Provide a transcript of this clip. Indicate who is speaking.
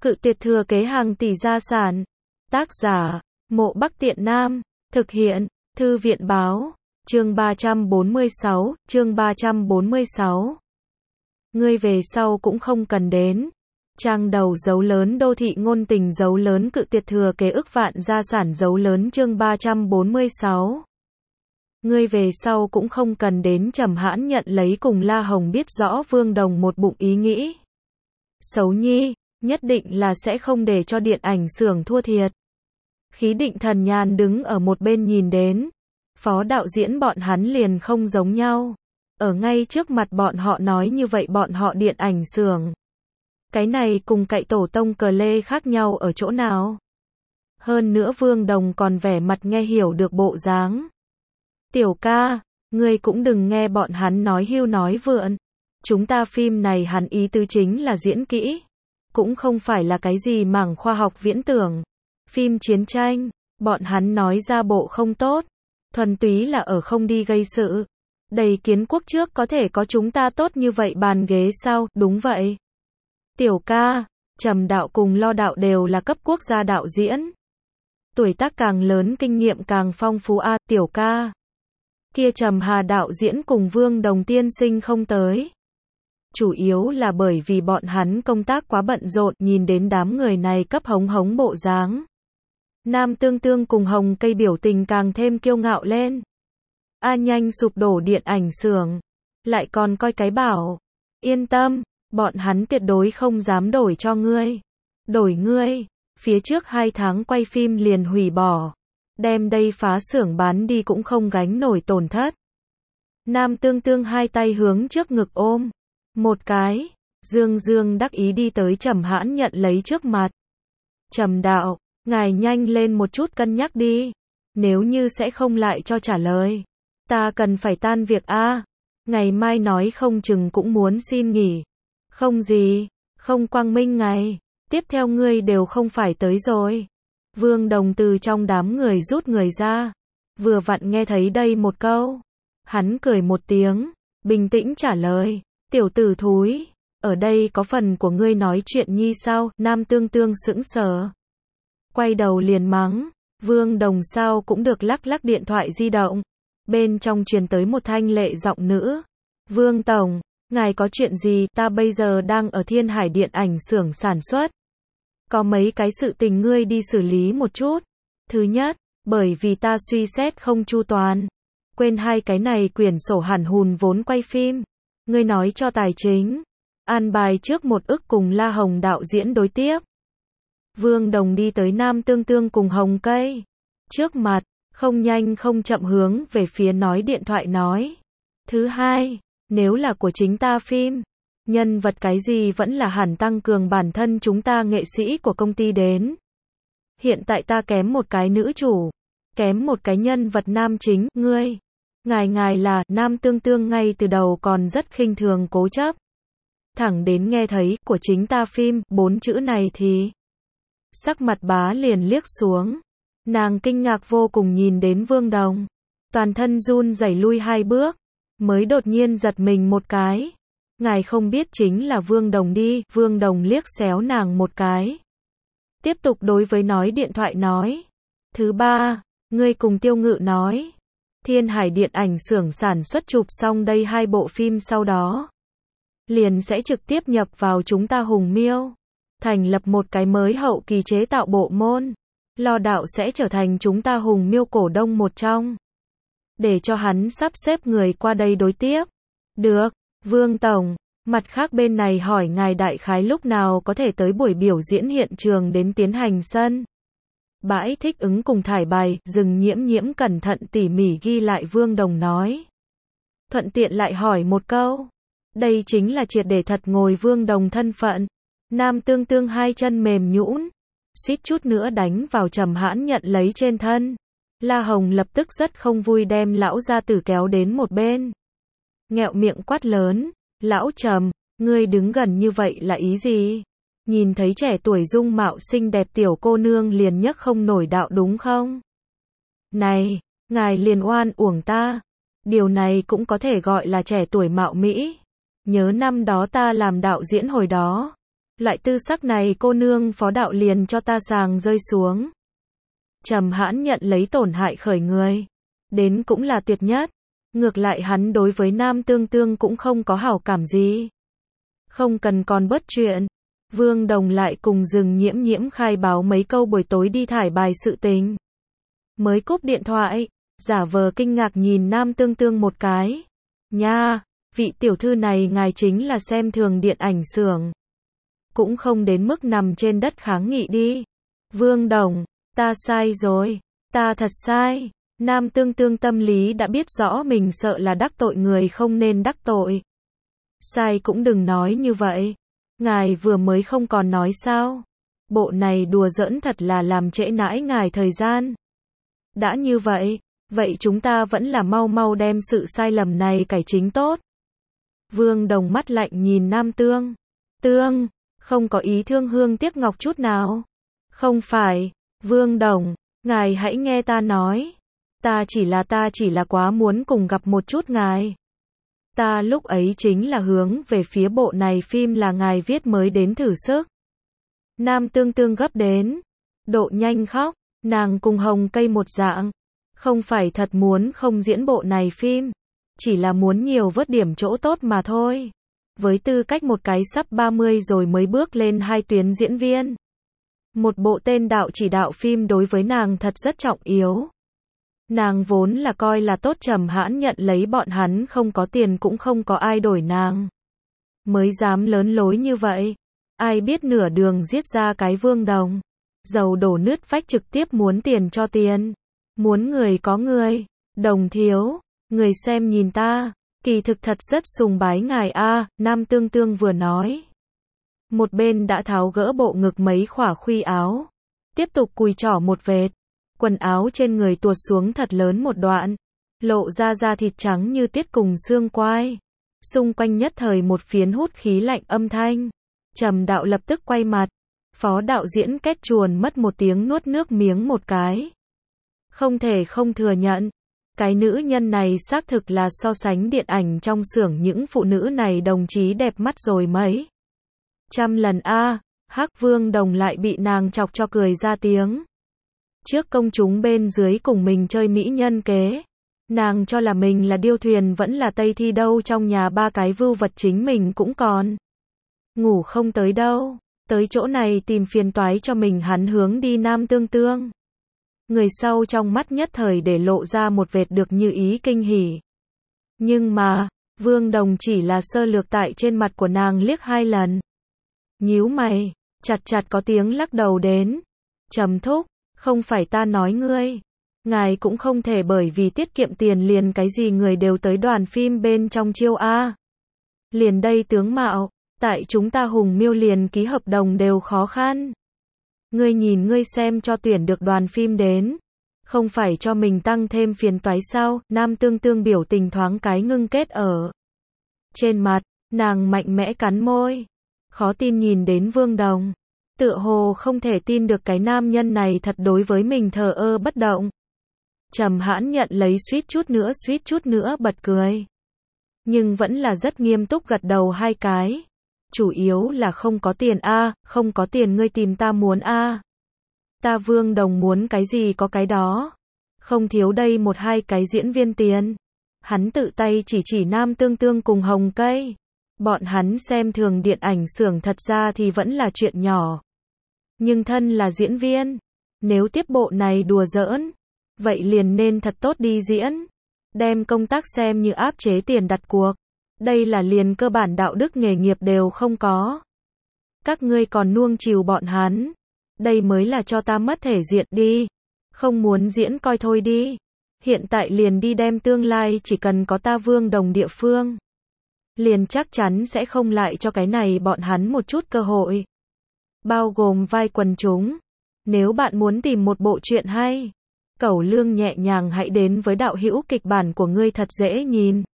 Speaker 1: Cự tuyệt thừa kế hàng tỷ gia sản. Tác giả, Mộ Bắc Tiện Nam. Thực hiện, Thư viện báo. Chương 346, chương 346. Ngươi về sau cũng không cần đến. Trang đầu dấu lớn đô thị ngôn tình dấu lớn cự tuyệt thừa kế ức vạn gia sản dấu lớn chương 346. Ngươi về sau cũng không cần đến Trầm Hãn nhận lấy cùng La Hồng biết rõ Vương Đồng một bụng ý nghĩ. Xấu nhi, nhất định là sẽ không để cho điện ảnh xưởng thua thiệt. Khí Định Thần Nhàn đứng ở một bên nhìn đến. Phó đạo diễn bọn hắn liền không giống nhau. Ở ngay trước mặt bọn họ nói như vậy bọn họ điện ảnh xưởng. Cái này cùng cậy tổ tông cờ lê khác nhau ở chỗ nào? Hơn nữa Vương Đồng còn vẻ mặt nghe hiểu được bộ dáng. Tiểu ca, ngươi cũng đừng nghe bọn hắn nói hưu nói vượn. Chúng ta phim này hắn ý tứ chính là diễn kỹ. Cũng không phải là cái gì mảng khoa học viễn tưởng. Phim chiến tranh, bọn hắn nói ra bộ không tốt. Thuần túy là ở không đi gây sự. Đầy kiến quốc trước có thể có chúng ta tốt như vậy bàn ghế sao? Đúng vậy. Tiểu ca, Trầm đạo cùng Lo đạo đều là cấp quốc gia đạo diễn. Tuổi tác càng lớn kinh nghiệm càng phong phú a, tiểu ca. Kia Trầm Hà đạo diễn cùng Vương Đồng tiên sinh không tới. Chủ yếu là bởi vì bọn hắn công tác quá bận rộn, nhìn đến đám người này cấp hống hống bộ dáng. Nam Tương Tương cùng Hồng Cây biểu tình càng thêm kiêu ngạo lên. A nhanh sụp đổ điện ảnh xưởng. Lại còn coi cái bảo. Yên tâm, bọn hắn tuyệt đối không dám đổi cho ngươi. Đổi ngươi, phía trước 2 tháng quay phim liền hủy bỏ. Đem đây phá xưởng bán đi cũng không gánh nổi tổn thất. Nam Tương Tương 2 tay hướng trước ngực ôm. Một cái, Dương Dương đắc ý đi tới Trầm Hãn nhận lấy trước mặt. Trầm đạo, ngài nhanh lên một chút cân nhắc đi. Nếu như sẽ không lại cho trả lời. Ta cần phải tan việc a. Ngày mai nói không chừng cũng muốn xin nghỉ. Không gì, không quang minh ngày. Tiếp theo ngươi đều không phải tới rồi. Vương Đồng từ trong đám người rút người ra. Vừa vặn nghe thấy đây một câu. Hắn cười một tiếng, bình tĩnh trả lời. Tiểu tử thúi, ở đây có phần của ngươi nói chuyện nhi sao? Nam Tương Tương sững sờ. Quay đầu liền mắng. Vương Đồng sao cũng được lắc lắc điện thoại di động. Bên trong truyền tới một thanh lệ giọng nữ. Vương Tổng, ngài có chuyện gì? Ta bây giờ đang ở Thiên Hải điện ảnh xưởng sản xuất. Có mấy cái sự tình ngươi đi xử lý một chút. Thứ nhất, bởi vì ta suy xét không chu toàn. Quên 2 cái này quyển sổ hẳn hùn vốn quay phim. Ngươi nói cho tài chính. An bài trước 1 ức cùng La Hồng đạo diễn đối tiếp. Vương Đồng đi tới Nam Tương Tương cùng Hồng Cây. Trước mặt, không nhanh không chậm hướng về phía nói điện thoại nói. Thứ hai, nếu là của chính ta phim. Nhân vật cái gì vẫn là hẳn tăng cường bản thân chúng ta nghệ sĩ của công ty đến. Hiện tại ta kém một cái nữ chủ. Kém một cái nhân vật nam chính. Ngươi. Ngài là. Nam Tương Tương ngay từ đầu còn rất khinh thường cố chấp. Thẳng đến nghe thấy của chính ta phim 4 chữ này thì. Sắc mặt bá liền liếc xuống. Nàng kinh ngạc vô cùng nhìn đến Vương Đồng. Toàn thân run rẩy lui 2 bước. Mới đột nhiên giật mình một cái. Ngài không biết chính là Vương Đồng đi. Vương Đồng liếc xéo nàng một cái. Tiếp tục đối với nói điện thoại nói. Thứ ba, ngươi cùng Tiêu Ngự nói. Thiên Hải điện ảnh xưởng sản xuất chụp xong đây 2 bộ phim sau đó. Liền sẽ trực tiếp nhập vào chúng ta Hùng Miêu. Thành lập một cái mới hậu kỳ chế tạo bộ môn. Lo đạo sẽ trở thành chúng ta Hùng Miêu cổ đông một trong. Để cho hắn sắp xếp người qua đây đối tiếp. Được, Vương Tổng. Mặt khác bên này hỏi ngài đại khái lúc nào có thể tới buổi biểu diễn hiện trường đến tiến hành sân. Bãi thích ứng cùng thải bài, dừng nhiễm cẩn thận tỉ mỉ ghi lại Vương Đồng nói. Thuận tiện lại hỏi một câu. Đây chính là triệt để thật ngồi Vương Đồng thân phận. Nam Tương Tương 2 chân mềm nhũn, suýt chút nữa đánh vào Trầm Hãn nhận lấy trên thân. La Hồng lập tức rất không vui đem lão gia tử kéo đến một bên. Nghẹo miệng quát lớn, lão Trầm, ngươi đứng gần như vậy là ý gì? Nhìn thấy trẻ tuổi dung mạo xinh đẹp tiểu cô nương liền nhấc không nổi đạo đúng không? Này, ngài liền oan uổng ta. Điều này cũng có thể gọi là trẻ tuổi mạo Mỹ. Nhớ năm đó ta làm đạo diễn hồi đó. Loại tư sắc này cô nương phó đạo liền cho ta sàng rơi xuống. Trầm Hãn nhận lấy tổn hại khởi người. Đến cũng là tuyệt nhất. Ngược lại hắn đối với Nam Tương Tương cũng không có hảo cảm gì. Không cần còn bớt chuyện. Vương Đồng lại cùng Dừng Nhiễm Nhiễm khai báo mấy câu buổi tối đi thải bài sự tình. Mới cúp điện thoại, giả vờ kinh ngạc nhìn Nam Tương Tương một cái. Nha, vị tiểu thư này ngài chính là xem thường điện ảnh xưởng. Cũng không đến mức nằm trên đất kháng nghị đi. Vương Đồng, ta sai rồi, ta thật sai. Nam Tương Tương tâm lý đã biết rõ mình sợ là đắc tội người không nên đắc tội. Sai cũng đừng nói như vậy. Ngài vừa mới không còn nói sao? Bộ này đùa giỡn thật là làm trễ nãi ngài thời gian. Đã như vậy, vậy chúng ta vẫn là mau mau đem sự sai lầm này cải chính tốt. Vương Đồng mắt lạnh nhìn Nam Tương. Tương, không có ý thương hương tiếc ngọc chút nào. Không phải, Vương Đồng, ngài hãy nghe ta nói. Ta chỉ là quá muốn cùng gặp một chút ngài. Ta lúc ấy chính là hướng về phía bộ này phim là ngài viết mới đến thử sức. Nam Tương Tương gấp đến độ nhanh khóc, nàng cùng Hồng Cây một dạng. Không phải thật muốn không diễn bộ này phim, chỉ là muốn nhiều vớt điểm chỗ tốt mà thôi. Với tư cách một cái sắp 30 rồi mới bước lên 2 tuyến diễn viên. Một bộ tên đạo chỉ đạo phim đối với nàng thật rất trọng yếu. Nàng vốn là coi là tốt, Trầm Hãn nhận lấy bọn hắn không có tiền cũng không có ai đổi nàng. Mới dám lớn lối như vậy. Ai biết nửa đường giết ra cái Vương Đồng. Dầu đổ nứt vách trực tiếp muốn tiền cho tiền. Muốn người có người. Đồng thiếu, người xem nhìn ta, kỳ thực thật rất sùng bái ngài a. Nam Tương Tương vừa nói. Một bên đã tháo gỡ bộ ngực mấy khỏa khuy áo. Tiếp tục cùi trỏ một vệt. Quần áo trên người tuột xuống thật lớn một đoạn. Lộ ra da thịt trắng như tiết cùng xương quai. Xung quanh nhất thời một phiến hút khí lạnh âm thanh. Trầm đạo lập tức quay mặt. Phó đạo diễn Kết Chuồn mất một tiếng nuốt nước miếng một cái. Không thể không thừa nhận. Cái nữ nhân này xác thực là so sánh điện ảnh trong xưởng những phụ nữ này đồng chí đẹp mắt rồi mấy. Trăm lần a. Hắc Vương Đồng lại bị nàng chọc cho cười ra tiếng. Trước công chúng bên dưới cùng mình chơi mỹ nhân kế. Nàng cho là mình là điêu thuyền vẫn là Tây Thi đâu, trong nhà 3 cái vưu vật chính mình cũng còn. Ngủ không tới đâu. Tới chỗ này tìm phiền toái cho mình, hắn hướng đi Nam Tương Tương. Người sau trong mắt nhất thời để lộ ra một vệt được như ý kinh hỉ. Nhưng mà, Vương Đồng chỉ là sơ lược tại trên mặt của nàng liếc 2 lần. Nhíu mày, chặt chặt có tiếng lắc đầu đến. Trầm thúc, không phải ta nói ngươi. Ngài cũng không thể bởi vì tiết kiệm tiền liền cái gì người đều tới đoàn phim bên trong chiêu a. Liền đây tướng mạo, tại chúng ta Hùng Miêu liền ký hợp đồng đều khó khăn. Ngươi nhìn ngươi xem cho tuyển được đoàn phim đến. Không phải cho mình tăng thêm phiền toái sao? Nam Tương Tương biểu tình thoáng cái ngưng kết ở trên mặt, nàng mạnh mẽ cắn môi. Khó tin nhìn đến Vương Đồng. Tựa hồ không thể tin được cái nam nhân này thật đối với mình thờ ơ bất động. Trầm Hãn nhận lấy suýt chút nữa bật cười. Nhưng vẫn là rất nghiêm túc gật đầu 2 cái. Chủ yếu là không có tiền a, không có tiền ngươi tìm ta muốn a. Ta Vương Đồng muốn cái gì có cái đó. Không thiếu đây 1-2 cái diễn viên tiền. Hắn tự tay chỉ Nam Tương Tương cùng Hồng Cây. Bọn hắn xem thường điện ảnh xưởng thật ra thì vẫn là chuyện nhỏ. Nhưng thân là diễn viên, nếu tiếp bộ này đùa giỡn, vậy liền nên thật tốt đi diễn. Đem công tác xem như áp chế tiền đặt cuộc. Đây là liền cơ bản đạo đức nghề nghiệp đều không có. Các ngươi còn nuông chiều bọn hắn. Đây mới là cho ta mất thể diện đi. Không muốn diễn coi thôi đi. Hiện tại liền đi đem tương lai chỉ cần có ta Vương Đồng địa phương. Liền chắc chắn sẽ không lại cho cái này bọn hắn một chút cơ hội. Bao gồm vai quần chúng. Nếu bạn muốn tìm một bộ truyện hay, Cẩu Lương nhẹ nhàng hãy đến với đạo hữu kịch bản của ngươi thật dễ nhìn.